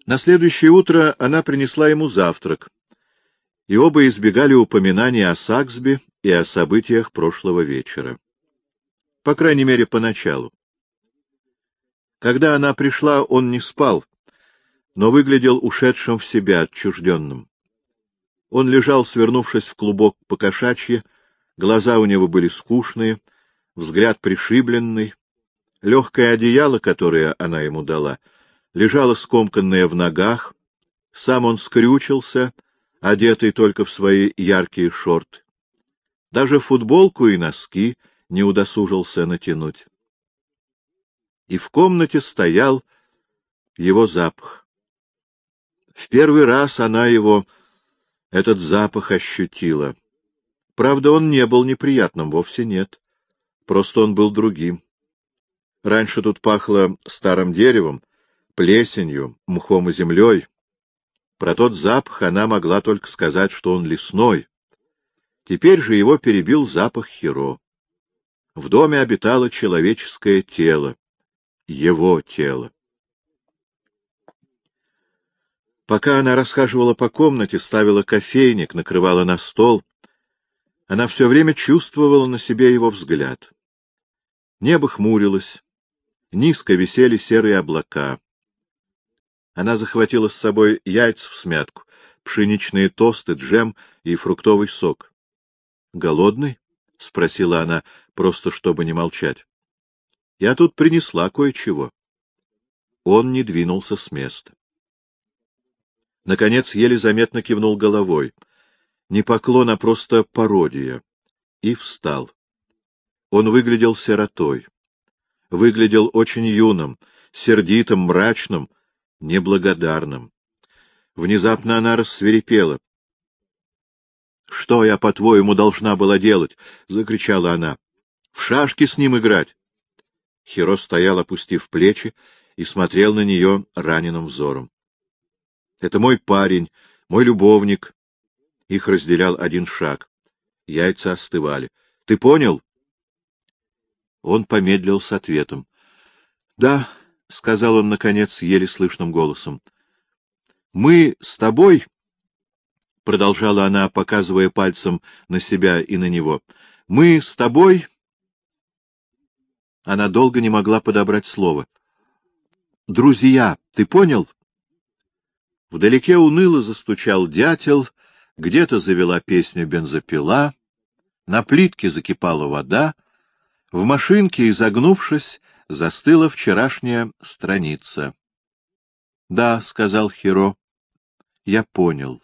На следующее утро она принесла ему завтрак, и оба избегали упоминания о Саксби и о событиях прошлого вечера. По крайней мере, поначалу. Когда она пришла, он не спал, но выглядел ушедшим в себя, отчужденным. Он лежал, свернувшись в клубок по-кошачьи, глаза у него были скучные, взгляд пришибленный. Легкое одеяло, которое она ему дала, лежало скомканное в ногах, сам он скрючился, одетый только в свои яркие шорты. Даже футболку и носки не удосужился натянуть. И в комнате стоял его запах. В первый раз она его, этот запах, ощутила. Правда, он не был неприятным, вовсе нет. Просто он был другим. Раньше тут пахло старым деревом, плесенью, мхом и землей. Про тот запах она могла только сказать, что он лесной. Теперь же его перебил запах Хиро. В доме обитало человеческое тело, его тело. Пока она расхаживала по комнате, ставила кофейник, накрывала на стол, она все время чувствовала на себе его взгляд. Небо хмурилось, низко висели серые облака. Она захватила с собой яйца всмятку, пшеничные тосты, джем и фруктовый сок. — Голодный? — спросила она, просто чтобы не молчать. — Я тут принесла кое-чего. Он не двинулся с места. Наконец, еле заметно кивнул головой. Не поклон, а просто пародия. И встал. Он выглядел сиротой. Выглядел очень юным, сердитым, мрачным, неблагодарным. Внезапно она рассвирепела. — Что я, по-твоему, должна была делать? — закричала она. — В шашки с ним играть? Хиро стоял, опустив плечи, и смотрел на нее раненым взором. — Это мой парень, мой любовник. Их разделял один шаг. Яйца остывали. — Ты понял? Он помедлил с ответом. — Да, — сказал он, наконец, еле слышным голосом. — Мы с тобой, — продолжала она, показывая пальцем на себя и на него, — мы с тобой... Она долго не могла подобрать слово. — Друзья, ты понял? Вдалеке уныло застучал дятел, где-то завела песню бензопила, на плитке закипала вода, в машинке, изогнувшись, застыла вчерашняя страница. — Да, — сказал Хиро, — я понял.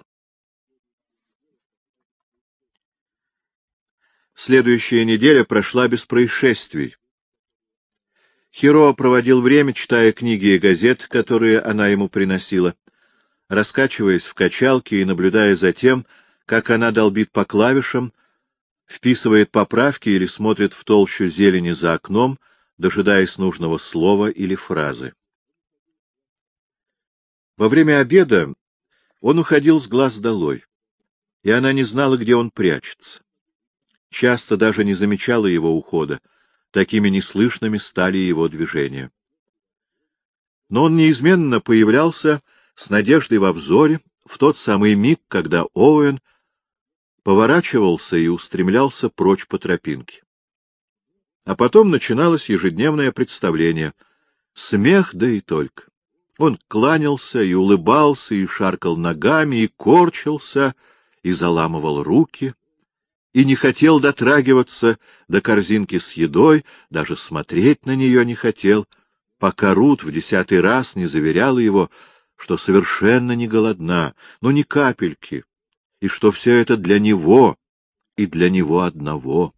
Следующая неделя прошла без происшествий. Хиро проводил время, читая книги и газеты, которые она ему приносила, раскачиваясь в качалке и наблюдая за тем, как она долбит по клавишам, вписывает поправки или смотрит в толщу зелени за окном, дожидаясь нужного слова или фразы. Во время обеда он уходил с глаз долой, и она не знала, где он прячется. Часто даже не замечала его ухода, такими неслышными стали его движения. Но он неизменно появлялся с надеждой во взоре в тот самый миг, когда Оуэн поворачивался и устремлялся прочь по тропинке. А потом начиналось ежедневное представление. Смех, да и только. Он кланялся и улыбался, и шаркал ногами, и корчился, и заламывал руки, и не хотел дотрагиваться до корзинки с едой, даже смотреть на нее не хотел, пока Рут в 10-й раз не заверяла его, что совершенно не голодна, но ни капельки, и что все это для него и для него одного.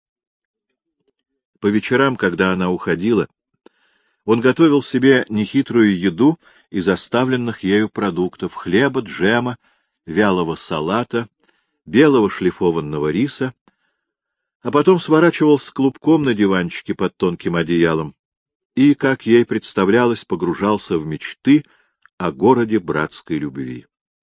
По вечерам, когда она уходила, он готовил себе нехитрую еду из оставленных ею продуктов — хлеба, джема, вялого салата, белого шлифованного риса, а потом сворачивался клубком на диванчике под тонким одеялом и, как ей представлялось, погружался в мечты о городе братской любви.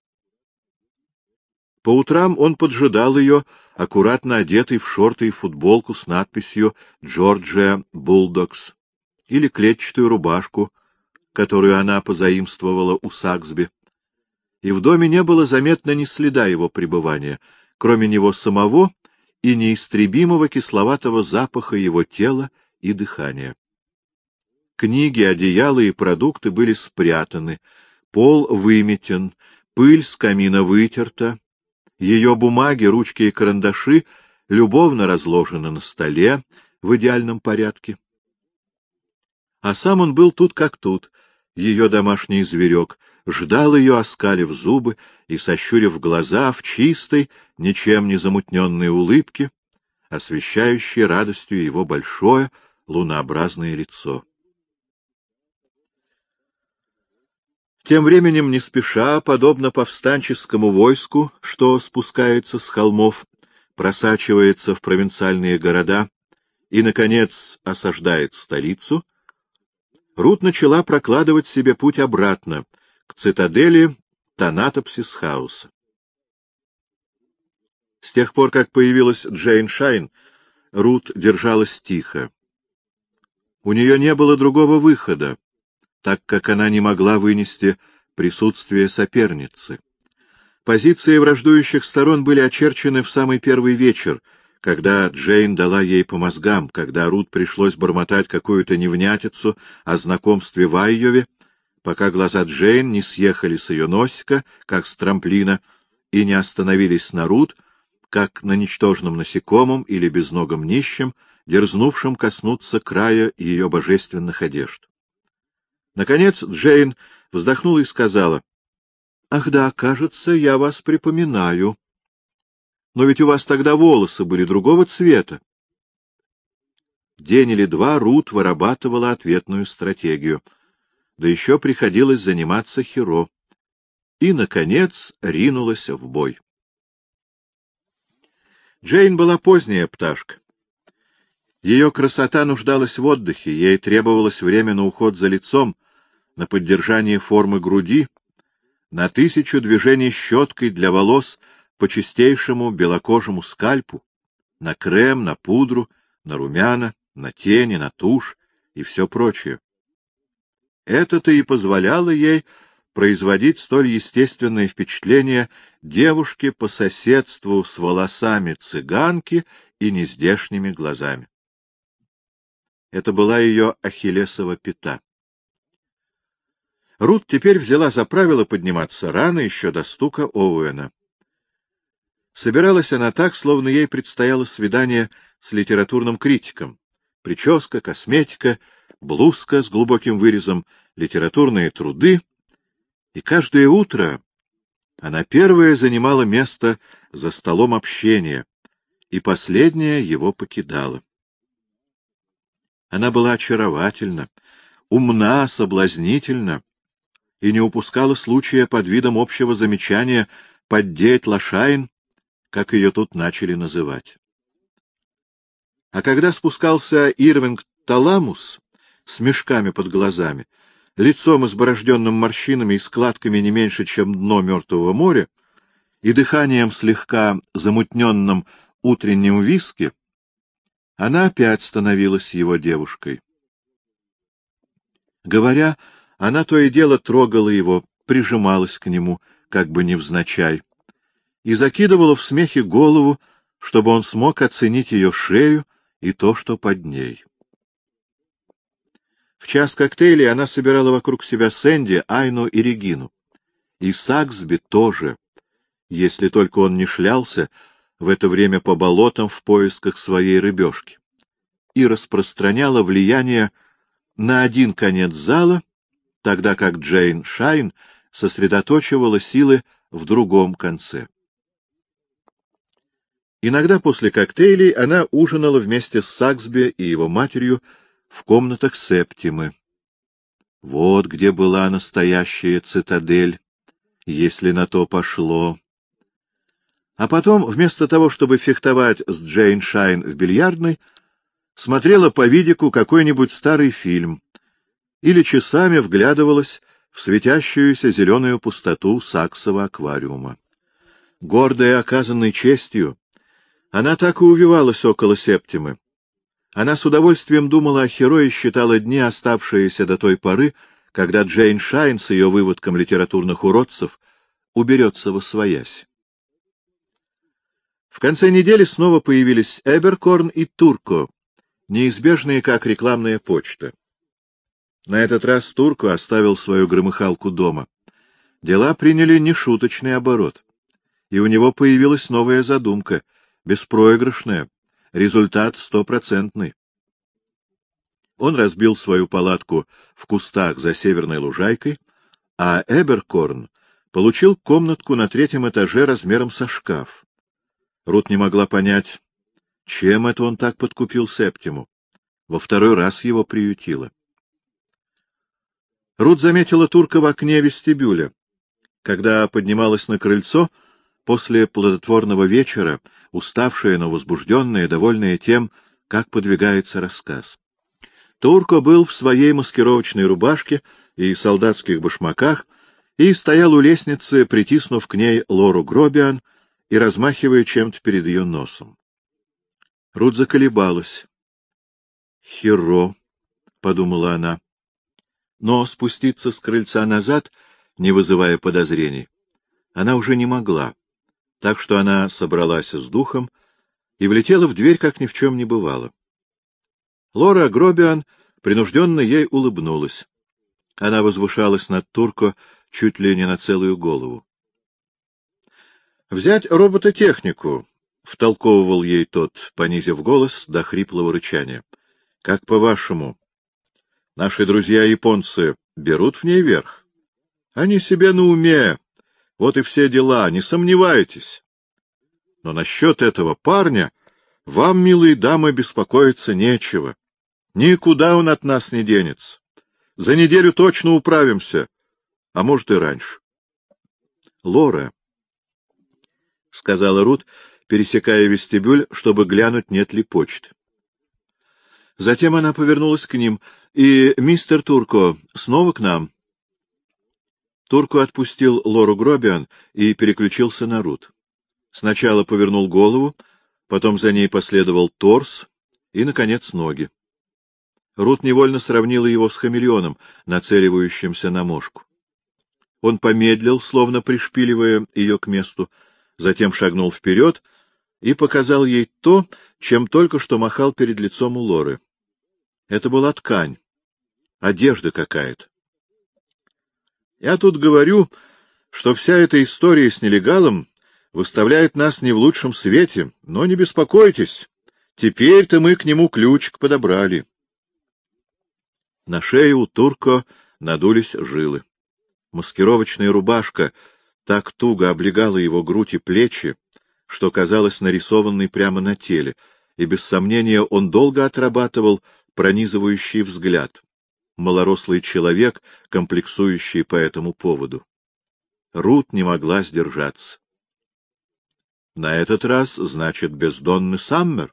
По утрам он поджидал ее, аккуратно одетый в шорты и футболку с надписью «Джорджия Булдогс» или клетчатую рубашку которую она позаимствовала у Саксби, и в доме не было заметно ни следа его пребывания, кроме него самого и неистребимого кисловатого запаха его тела и дыхания. Книги, одеяла и продукты были спрятаны, пол выметен, пыль с камина вытерта, ее бумаги, ручки и карандаши любовно разложены на столе в идеальном порядке. А сам он был тут как тут, ее домашний зверек, ждал ее, оскалив зубы и сощурив глаза в чистой, ничем не замутненной улыбке, освещающей радостью его большое лунообразное лицо. Тем временем, не спеша, подобно повстанческому войску, что спускается с холмов, просачивается в провинциальные города и, наконец, осаждает столицу, Рут начала прокладывать себе путь обратно, к цитадели Танатопсис-хауса. С тех пор, как появилась Джейн Шайн, Рут держалась тихо. У нее не было другого выхода, так как она не могла вынести присутствие соперницы. Позиции враждующих сторон были очерчены в самый первый вечер, когда Джейн дала ей по мозгам, когда Рут пришлось бормотать какую-то невнятицу о знакомстве в Айове, пока глаза Джейн не съехали с ее носика, как с трамплина, и не остановились на Рут, как на ничтожном насекомом или безногом нищем, дерзнувшем коснуться края ее божественных одежд. Наконец Джейн вздохнула и сказала: — Ах да, кажется, я вас припоминаю. Но ведь у вас тогда волосы были другого цвета. День или два Рут вырабатывала ответную стратегию. Да еще приходилось заниматься Хиро. И, наконец, ринулась в бой. Джейн была поздняя пташка. Ее красота нуждалась в отдыхе, ей требовалось время на уход за лицом, на поддержание формы груди, на 1000 движений щеткой для волос по чистейшему белокожему скальпу, на крем, на пудру, на румяна, на тени, на тушь и все прочее. Это-то и позволяло ей производить столь естественное впечатление девушки по соседству с волосами цыганки и нездешними глазами. Это была ее ахиллесова пята. Рут теперь взяла за правило подниматься рано, еще до стука Оуэна. Собиралась она так, словно ей предстояло свидание с литературным критиком. Прическа, косметика, блузка с глубоким вырезом, литературные труды. И каждое утро она первая занимала место за столом общения, и последняя его покидала. Она была очаровательна, умна, соблазнительна, и не упускала случая под видом общего замечания поддеть Лашайн, как ее тут начали называть. А когда спускался Ирвинг Таламус с мешками под глазами, лицом изборожденным морщинами и складками не меньше, чем дно Мертвого моря, и дыханием слегка замутненным утренним виски, она опять становилась его девушкой. Говоря, она то и дело трогала его, прижималась к нему, как бы невзначай, и закидывала в смехе голову, чтобы он смог оценить ее шею и то, что под ней. В час коктейлей она собирала вокруг себя Сэнди, Айну и Регину. И Саксби тоже, если только он не шлялся в это время по болотам в поисках своей рыбешки, и распространяла влияние на один конец зала, тогда как Джейн Шайн сосредоточивала силы в другом конце. Иногда после коктейлей она ужинала вместе с Саксби и его матерью в комнатах Септимы. Вот где была настоящая цитадель, если на то пошло. А потом, вместо того, чтобы фехтовать с Джейн Шайн в бильярдной, смотрела по видику какой-нибудь старый фильм или часами вглядывалась в светящуюся зеленую пустоту Саксового аквариума. Гордая оказанной честью, она так и увивалась около Септимы. Она с удовольствием думала о Хиро и считала дни, оставшиеся до той поры, когда Джейн Шайн с ее выводком литературных уродцев уберется восвоясь. В конце недели снова появились Эберкорн и Турко, неизбежные как рекламная почта. На этот раз Турко оставил свою громыхалку дома. Дела приняли нешуточный оборот, и у него появилась новая задумка, беспроигрышная, результат 100%. Он разбил свою палатку в кустах за северной лужайкой, а Эберкорн получил комнатку на 3-м этаже размером со шкаф. Рут не могла понять, чем это он так подкупил Септиму. Во второй раз его приютила. Рут заметила Турка в окне вестибюля. Когда поднималась на крыльцо, после плодотворного вечера, уставшая, но возбужденная, довольная тем, как подвигается рассказ. Турко был в своей маскировочной рубашке и солдатских башмаках и стоял у лестницы, притиснув к ней Лору Гробиан и размахивая чем-то перед ее носом. Рут заколебалась. «Херо», — подумала она. Но спуститься с крыльца назад, не вызывая подозрений, она уже не могла, так что она собралась с духом и влетела в дверь, как ни в чем не бывало. Лора Гробиан принужденно ей улыбнулась. Она возвышалась над Турко чуть ли не на целую голову. «Взять робототехнику», — втолковывал ей тот, понизив голос до хриплого рычания. «Как по-вашему, наши друзья-японцы берут в ней верх? Они себе на уме, вот и все дела, не сомневайтесь. Но насчет этого парня вам, милые дамы, беспокоиться нечего. Никуда он от нас не денется. За неделю точно управимся, а может и раньше». «Лора», — сказала Рут, пересекая вестибюль, чтобы глянуть, нет ли почты. Затем она повернулась к ним. «И мистер Турко снова к нам?» Турко отпустил Лору Гробиан и переключился на Рут. Сначала повернул голову, потом за ней последовал торс и, наконец, ноги. Рут невольно сравнила его с хамелеоном, нацеливающимся на мошку. Он помедлил, словно пришпиливая ее к месту, затем шагнул вперед и показал ей то, чем только что махал перед лицом у Лоры. Это была ткань, одежда какая-то. «Я тут говорю, что вся эта история с нелегалом выставляет нас не в лучшем свете, но не беспокойтесь, теперь-то мы к нему ключик подобрали». На шее у Турко надулись жилы. Маскировочная рубашка так туго облегала его грудь и плечи, что казалось нарисованной прямо на теле, и без сомнения он долго отрабатывал пронизывающий взгляд. Малорослый человек, комплексующий по этому поводу. Рут не могла сдержаться. На этот раз, значит, бездонный Саммер?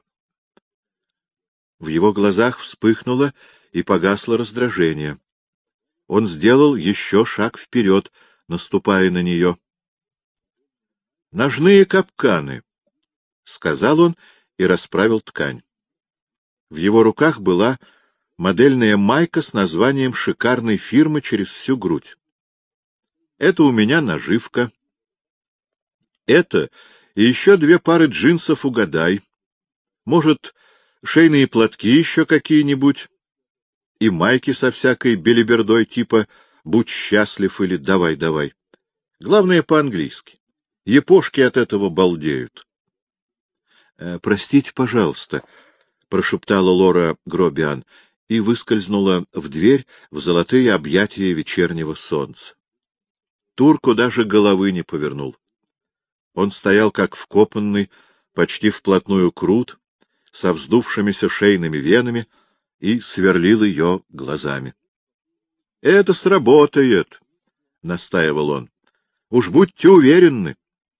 В его глазах вспыхнуло и погасло раздражение. Он сделал еще шаг вперед, наступая на нее. «Ножные капканы», — сказал он и расправил ткань. В его руках была модельная майка с названием шикарной фирмы через всю грудь. «Это у меня наживка. Это и еще 2 пары джинсов угадай. Может, шейные платки еще какие-нибудь? И майки со всякой белибердой типа «Будь счастлив» или «Давай, давай». Главное по-английски. Япошки от этого балдеют. «Простите, пожалуйста», — прошептала Лора Гробиан и выскользнула в дверь в золотые объятия вечернего солнца. Турко даже головы не повернул. Он стоял как вкопанный, почти вплотную к Рут, со вздувшимися шейными венами, и сверлил ее глазами. — Это сработает, — настаивал он. — Уж будьте уверены.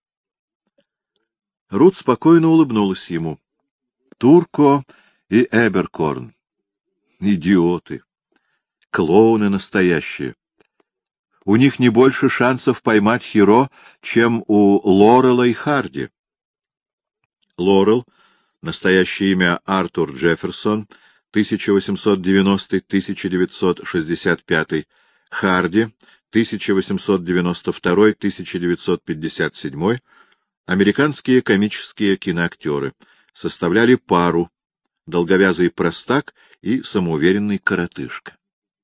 Рут спокойно улыбнулась ему. Турко и Эберкорн. Идиоты. Клоуны настоящие. У них не больше шансов поймать Хиро, чем у Лорела и Харди. Лорел, настоящее имя Артур Джефферсон, 1890-1965, Харди, 1892-1957, американские комические киноактеры, составляли пару долговязый простак и самоуверенный коротышка.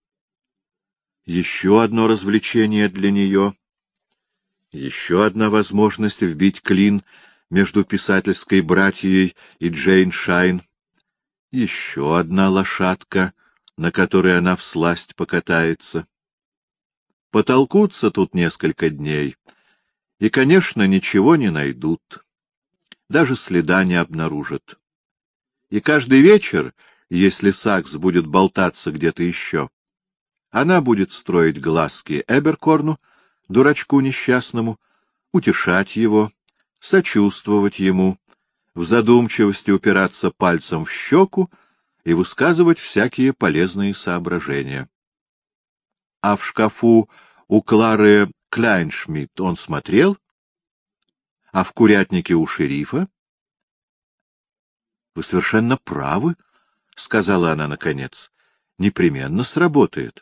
Еще одно развлечение для нее, еще одна возможность вбить клин между писательской братьей и Джейн Шайн, еще одна лошадка, на которой она всласть покатается. Потолкутся тут несколько дней, и, конечно, ничего не найдут, даже следа не обнаружат. И каждый вечер, если Сакс будет болтаться где-то еще, она будет строить глазки Эберкорну, дурачку несчастному, утешать его, сочувствовать ему, в задумчивости упираться пальцем в щеку и высказывать всякие полезные соображения. А в шкафу у Клары Кляйншмидт он смотрел? А в курятнике у шерифа? — Вы совершенно правы, — сказала она наконец. — Непременно сработает.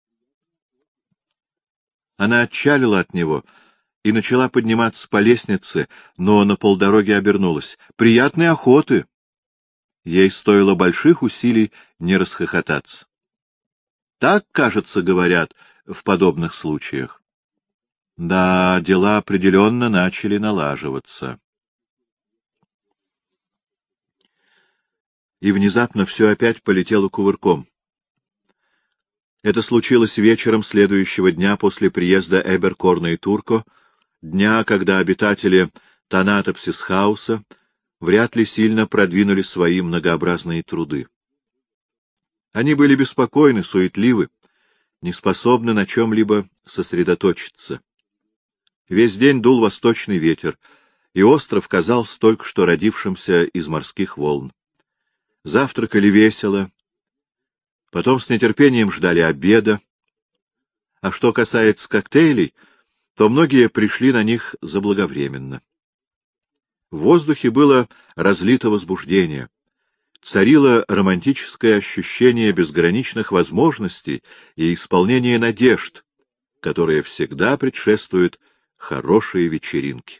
Она отчалила от него и начала подниматься по лестнице, но на полдороге обернулась. — Приятной охоты! Ей стоило больших усилий не расхохотаться. Так, кажется, говорят в подобных случаях. Да, дела определенно начали налаживаться. И внезапно все опять полетело кувырком. Это случилось вечером следующего дня после приезда Эберкорна и Турко, дня, когда обитатели Танатопсисхауса вряд ли сильно продвинули свои многообразные труды. Они были беспокойны, суетливы, не способны на чем-либо сосредоточиться. Весь день дул восточный ветер, и остров казался только что родившимся из морских волн. Завтракали весело, потом с нетерпением ждали обеда, а что касается коктейлей, то многие пришли на них заблаговременно. В воздухе было разлито возбуждение, царило романтическое ощущение безграничных возможностей и исполнения надежд, которые всегда предшествуют хорошей вечеринке.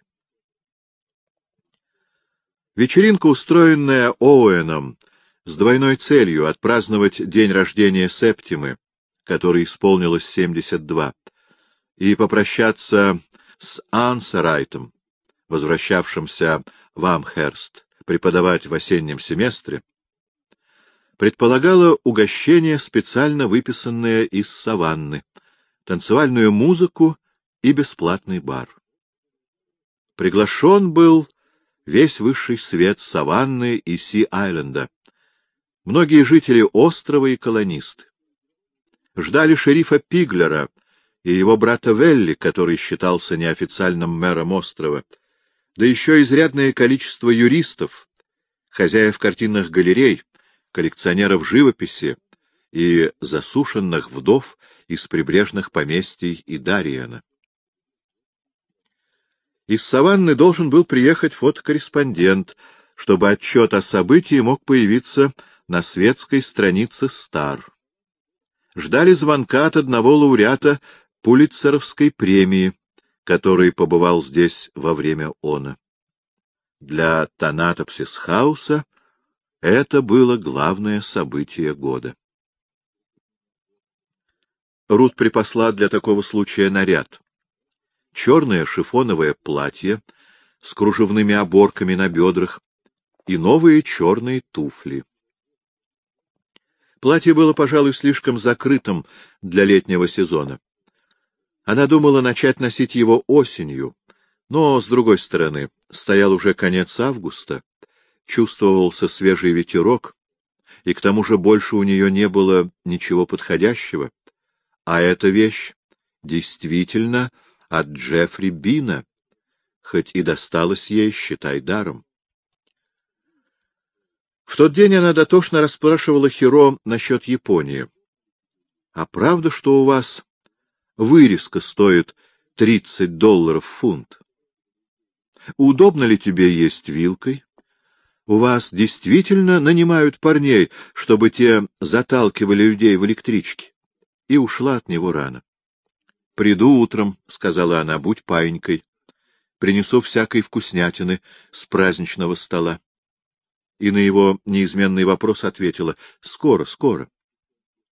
Вечеринка, устроенная Оуэном с двойной целью отпраздновать день рождения Септимы, которой исполнилось 72, и попрощаться с Ансерайтом, возвращавшимся в Амхерст преподавать в осеннем семестре, предполагала угощение, специально выписанное из саванны, танцевальную музыку и бесплатный бар. Приглашен был весь высший свет саванны и Си-Айленда, многие жители острова и колонисты. Ждали шерифа Пиглера и его брата Велли, который считался неофициальным мэром острова, да еще изрядное количество юристов, хозяев картинных галерей, коллекционеров живописи и засушенных вдов из прибрежных поместий и Дариена. Из саванны должен был приехать фотокорреспондент, чтобы отчет о событии мог появиться на светской странице «Стар». Ждали звонка от одного лауреата Пулитцеровской премии, который побывал здесь во время она. Для Танатопсисхауса это было главное событие года. Рут припасла для такого случая наряд. Черное шифоновое платье с кружевными оборками на бедрах и новые черные туфли. Платье было, пожалуй, слишком закрытым для летнего сезона. Она думала начать носить его осенью, но, с другой стороны, стоял уже конец августа, чувствовался свежий ветерок, и к тому же больше у нее не было ничего подходящего, а эта вещь действительно от Джеффри Бина, хоть и досталась ей, считай, даром. В тот день она дотошно расспрашивала Хиро насчет Японии. — А правда, что у вас вырезка стоит $30 фунт? Удобно ли тебе есть вилкой? У вас действительно нанимают парней, чтобы те заталкивали людей в электрички? И ушла от него рано. — Приду утром, — сказала она, — будь паинькой. Принесу всякой вкуснятины с праздничного стола. И на его неизменный вопрос ответила: — Скоро, скоро.